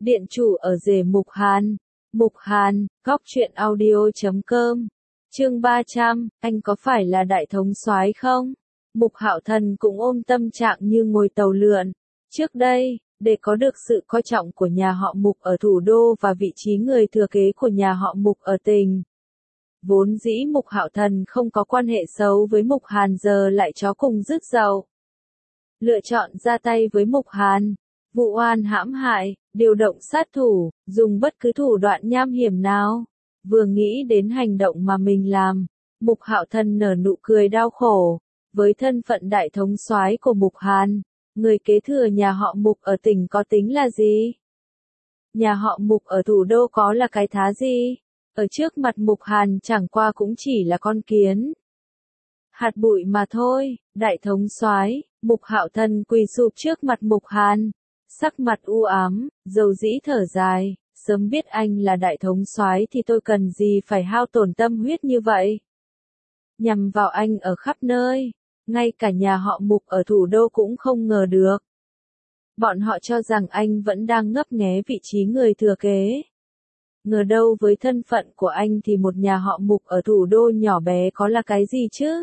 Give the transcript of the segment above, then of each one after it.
Điện chủ ở rể Mục Hàn. Mục Hàn, góc truyện audio.com. Chương 300, anh có phải là đại thống soái không? Mục Hạo Thần cũng ôm tâm trạng như ngồi tàu lượn. Trước đây, để có được sự coi trọng của nhà họ Mục ở thủ đô và vị trí người thừa kế của nhà họ Mục ở tỉnh, vốn dĩ Mục Hạo Thần không có quan hệ xấu với Mục Hàn, giờ lại chó cùng rứt dậu. Lựa chọn ra tay với Mục Hàn, vụ oan hãm hại, điều động sát thủ, dùng bất cứ thủ đoạn nham hiểm nào. Vừa nghĩ đến hành động mà mình làm, Mục Hạo Thần nở nụ cười đau khổ. Với thân phận đại thống soái của Mục Hàn, người kế thừa nhà họ Mục ở tỉnh có tính là gì? Nhà họ Mục ở thủ đô có là cái thá gì? Ở trước mặt Mục Hàn chẳng qua cũng chỉ là con kiến, hạt bụi mà thôi. Đại thống soái, Mục Hạo Thần quỳ sụp trước mặt Mục Hàn, sắc mặt u ám, dầu dĩ thở dài. Sớm biết anh là đại thống soái thì tôi cần gì phải hao tổn tâm huyết như vậy, nhằm vào anh ở khắp nơi. Ngay cả nhà họ Mục ở thủ đô cũng không ngờ được. Bọn họ cho rằng anh vẫn đang ngấp nghé vị trí người thừa kế. Ngờ đâu với thân phận của anh thì một nhà họ Mục ở thủ đô nhỏ bé có là cái gì chứ?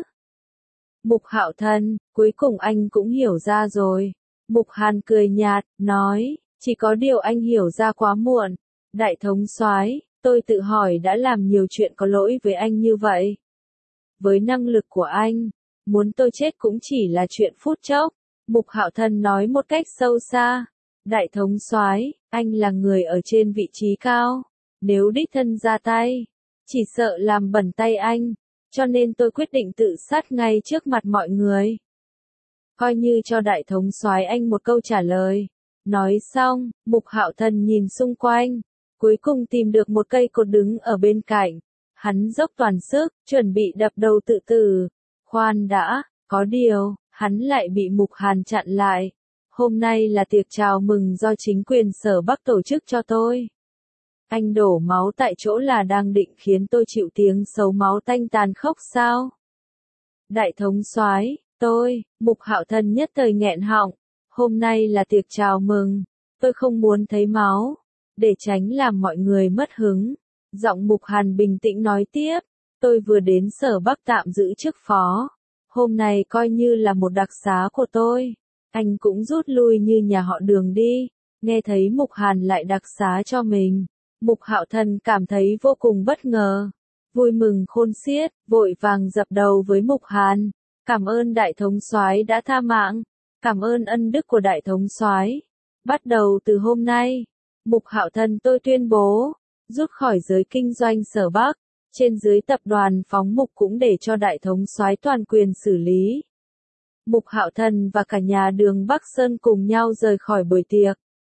Mục Hạo Thần, cuối cùng anh cũng hiểu ra rồi. Mục Hàn cười nhạt, nói, chỉ có điều anh hiểu ra quá muộn. Đại thống soái, tôi tự hỏi đã làm nhiều chuyện có lỗi với anh như vậy. Với năng lực của anh, muốn tôi chết cũng chỉ là chuyện phút chốc. Mục Hạo Thần nói một cách sâu xa. Đại thống soái, anh là người ở trên vị trí cao. Nếu đích thân ra tay, chỉ sợ làm bẩn tay anh. Cho nên tôi quyết định tự sát ngay trước mặt mọi người. Coi như cho đại thống soái anh một câu trả lời. Nói xong, Mục Hạo Thần nhìn xung quanh, cuối cùng tìm được một cây cột đứng ở bên cạnh. Hắn dốc toàn sức, chuẩn bị đập đầu tự tử. Khoan đã, có điều, hắn lại bị Mục Hàn chặn lại. Hôm nay là tiệc chào mừng do chính quyền Sở Bắc tổ chức cho tôi. Anh đổ máu tại chỗ là đang định khiến tôi chịu tiếng xấu máu tanh tàn khốc sao? Đại thống soái, Mục Hạo Thần nhất thời nghẹn họng. Hôm nay là tiệc chào mừng, tôi không muốn thấy máu, để tránh làm mọi người mất hứng. Giọng Mục Hàn bình tĩnh nói tiếp, tôi vừa đến Sở Bắc tạm giữ chức phó. Hôm nay coi như là một đặc xá của tôi. Anh cũng rút lui như nhà họ Đường đi. Nghe thấy Mục Hàn lại đặc xá cho mình, Mục Hạo Thần cảm thấy vô cùng bất ngờ. Vui mừng khôn xiết, vội vàng dập đầu với Mục Hàn. Cảm ơn đại thống soái đã tha mạng. Cảm ơn ân đức của đại thống soái. Bắt đầu từ hôm nay, Mục Hạo Thần tôi tuyên bố, rút khỏi giới kinh doanh Sở Bắc. Trên dưới tập đoàn phóng Mục cũng để cho đại thống soái toàn quyền xử lý. Mục Hạo Thần và cả nhà Đường Bắc Sơn cùng nhau rời khỏi buổi tiệc.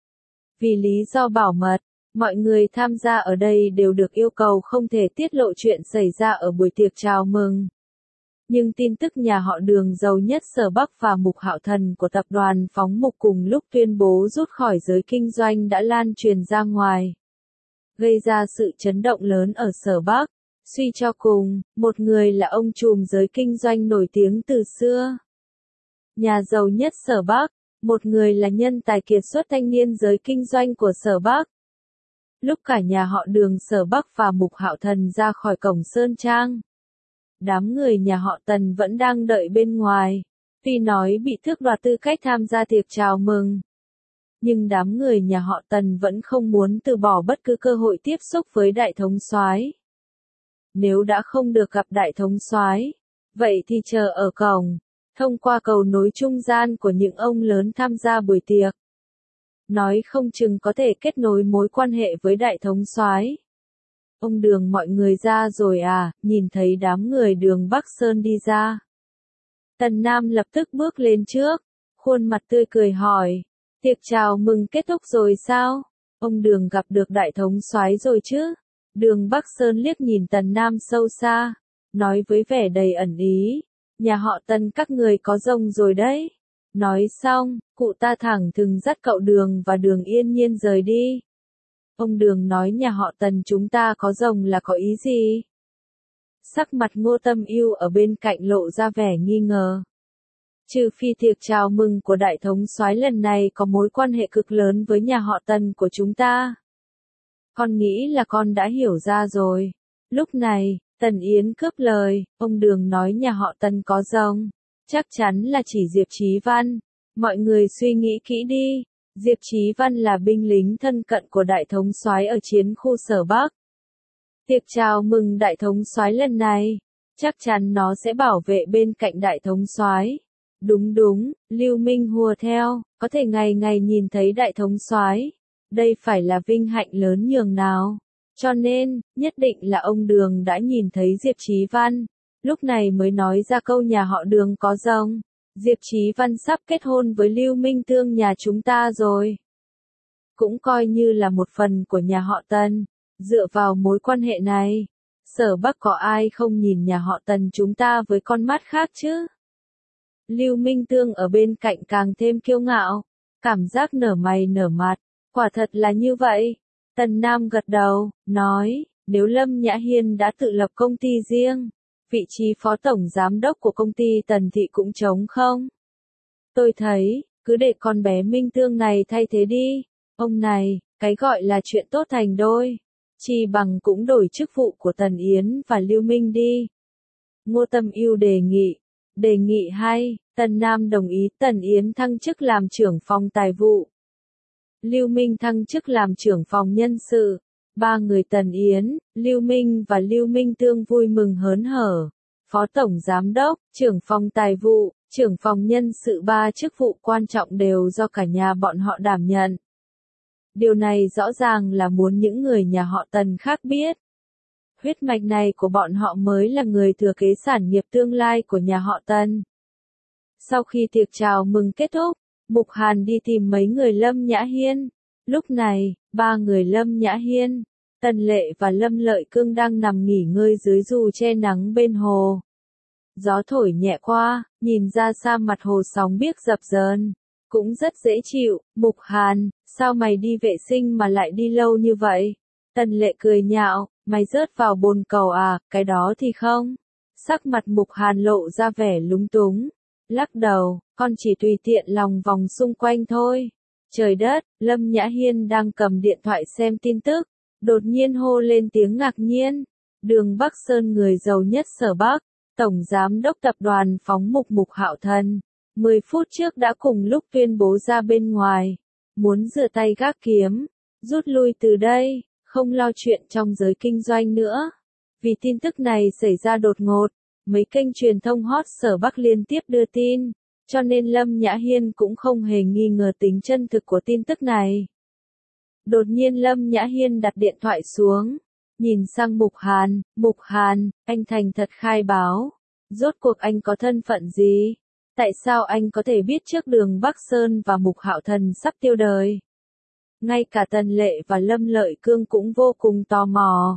Vì lý do bảo mật, mọi người tham gia ở đây đều được yêu cầu không thể tiết lộ chuyện xảy ra ở buổi tiệc chào mừng. Nhưng tin tức nhà họ Đường giàu nhất Sở Bắc và Mục Hạo Thần của tập đoàn phóng Mục cùng lúc tuyên bố rút khỏi giới kinh doanh đã lan truyền ra ngoài, gây ra sự chấn động lớn ở Sở Bắc. Suy cho cùng, một người là ông trùm giới kinh doanh nổi tiếng từ xưa, nhà giàu nhất Sở Bắc, một người là nhân tài kiệt xuất thanh niên giới kinh doanh của Sở Bắc. Lúc cả nhà họ Đường Sở Bắc và Mục Hạo Thần ra khỏi cổng Sơn Trang, đám người nhà họ Tần vẫn đang đợi bên ngoài. Tuy nói bị tước đoạt tư cách tham gia tiệc chào mừng, nhưng đám người nhà họ Tần vẫn không muốn từ bỏ bất cứ cơ hội tiếp xúc với đại thống soái. Nếu đã không được gặp đại thống soái, vậy thì chờ ở cổng, thông qua cầu nối trung gian của những ông lớn tham gia buổi tiệc. Nói không chừng có thể kết nối mối quan hệ với đại thống soái. Ông Đường mọi người ra rồi à? Nhìn thấy đám người Đường Bắc Sơn đi ra, Tần Nam lập tức bước lên trước, khuôn mặt tươi cười hỏi, tiệc chào mừng kết thúc rồi sao? Ông Đường gặp được đại thống soái rồi chứ? Đường Bắc Sơn liếc nhìn Tần Nam sâu xa, nói với vẻ đầy ẩn ý, nhà họ Tần các người có rồng rồi đấy. Nói xong, cụ ta thẳng thừng dắt cậu Đường và Đường yên nhiên rời đi. Ông Đường nói nhà họ Tần chúng ta có rồng là có ý gì? Sắc mặt Ngô Tâm Ưu ở bên cạnh lộ ra vẻ nghi ngờ. Trừ phi tiệc chào mừng của đại thống soái lần này có mối quan hệ cực lớn với nhà họ Tần của chúng ta. Con nghĩ là con đã hiểu ra rồi. Lúc này, Tần Yến cướp lời, ông Đường nói nhà họ Tần có rồng. Chắc chắn là chỉ Diệp Chí Văn. Mọi người suy nghĩ kỹ đi. Diệp Chí Văn là binh lính thân cận của đại thống soái ở chiến khu Sở Bắc. Tiệc chào mừng đại thống soái lần này, chắc chắn nó sẽ bảo vệ bên cạnh đại thống soái. Đúng đúng, Lưu Minh hùa theo, có thể ngày ngày nhìn thấy đại thống soái. Đây phải là vinh hạnh lớn nhường nào. Cho nên, nhất định là ông Đường đã nhìn thấy Diệp Chí Văn, lúc này mới nói ra câu nhà họ Đường có rồng. Diệp Chí Văn sắp kết hôn với Lưu Minh Tương nhà chúng ta rồi. Cũng coi như là một phần của nhà họ Tần. Dựa vào mối quan hệ này, Sở Bắc có ai không nhìn nhà họ Tần chúng ta với con mắt khác chứ? Lưu Minh Tương ở bên cạnh càng thêm kiêu ngạo, cảm giác nở mày nở mặt, quả thật là như vậy. Tần Nam gật đầu, nói, nếu Lâm Nhã Hiên đã tự lập công ty riêng, vị trí phó tổng giám đốc của công ty Tần Thị cũng trống không? Tôi thấy, cứ để con bé Minh Tương này thay thế đi. Ông này, cái gọi là chuyện tốt thành đôi. Chi bằng cũng đổi chức vụ của Tần Yến và Lưu Minh đi. Ngô Tâm Ưu đề nghị hay, Tần Nam đồng ý. Tần Yến thăng chức làm trưởng phòng tài vụ. Lưu Minh thăng chức làm trưởng phòng nhân sự. Ba người Tần Yến, Lưu Minh và Lưu Minh Tương vui mừng hớn hở. Phó tổng giám đốc, trưởng phòng tài vụ, trưởng phòng nhân sự, ba chức vụ quan trọng đều do cả nhà bọn họ đảm nhận. Điều này rõ ràng là muốn những người nhà họ Tần khác biết. Huyết mạch này của bọn họ mới là người thừa kế sản nghiệp tương lai của nhà họ Tần. Sau khi tiệc chào mừng kết thúc, Mục Hàn đi tìm mấy người Lâm Nhã Hiên. Lúc này, ba người Lâm Nhã Hiên, Tần Lệ và Lâm Lợi Cương đang nằm nghỉ ngơi dưới dù che nắng bên hồ. Gió thổi nhẹ qua, nhìn ra xa mặt hồ sóng biếc dập dờn, cũng rất dễ chịu. Mục Hàn, sao mày đi vệ sinh mà lại đi lâu như vậy? Tần Lệ cười nhạo, mày rớt vào bồn cầu à? Cái đó thì không. Sắc mặt Mục Hàn lộ ra vẻ lúng túng, lắc đầu, con chỉ tùy tiện lòng vòng xung quanh thôi. Trời đất, Lâm Nhã Hiên đang cầm điện thoại xem tin tức, đột nhiên hô lên tiếng ngạc nhiên. Đường Bắc Sơn, người giàu nhất Sở Bắc, tổng giám đốc tập đoàn phóng mục Mục Hạo Thần, 10 phút trước đã cùng lúc tuyên bố ra bên ngoài, muốn rửa tay gác kiếm, rút lui từ đây, không lo chuyện trong giới kinh doanh nữa. Vì tin tức này xảy ra đột ngột, mấy kênh truyền thông hot Sở Bắc liên tiếp đưa tin, cho nên Lâm Nhã Hiên cũng không hề nghi ngờ tính chân thực của tin tức này. Đột nhiên Lâm Nhã Hiên đặt điện thoại xuống, nhìn sang Mục Hàn, anh thành thật khai báo, rốt cuộc anh có thân phận gì? Tại sao anh có thể biết trước Đường Bắc Sơn và Mục Hạo Thần sắp tiêu đời? Ngay cả Tần Lệ và Lâm Lợi Cương cũng vô cùng tò mò.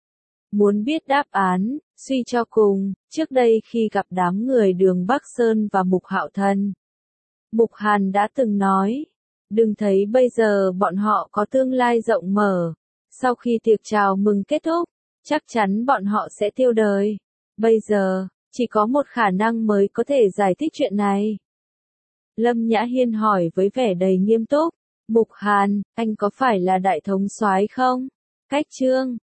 Muốn biết đáp án, suy cho cùng, trước đây khi gặp đám người Đường Bắc Sơn và Mục Hạo Thần, Mục Hàn đã từng nói, đừng thấy bây giờ bọn họ có tương lai rộng mở, sau khi tiệc chào mừng kết thúc, chắc chắn bọn họ sẽ tiêu đời. Bây giờ, chỉ có một khả năng mới có thể giải thích chuyện này. Lâm Nhã Hiên hỏi với vẻ đầy nghiêm túc, Mục Hàn, anh có phải là đại thống soái không? Cách chương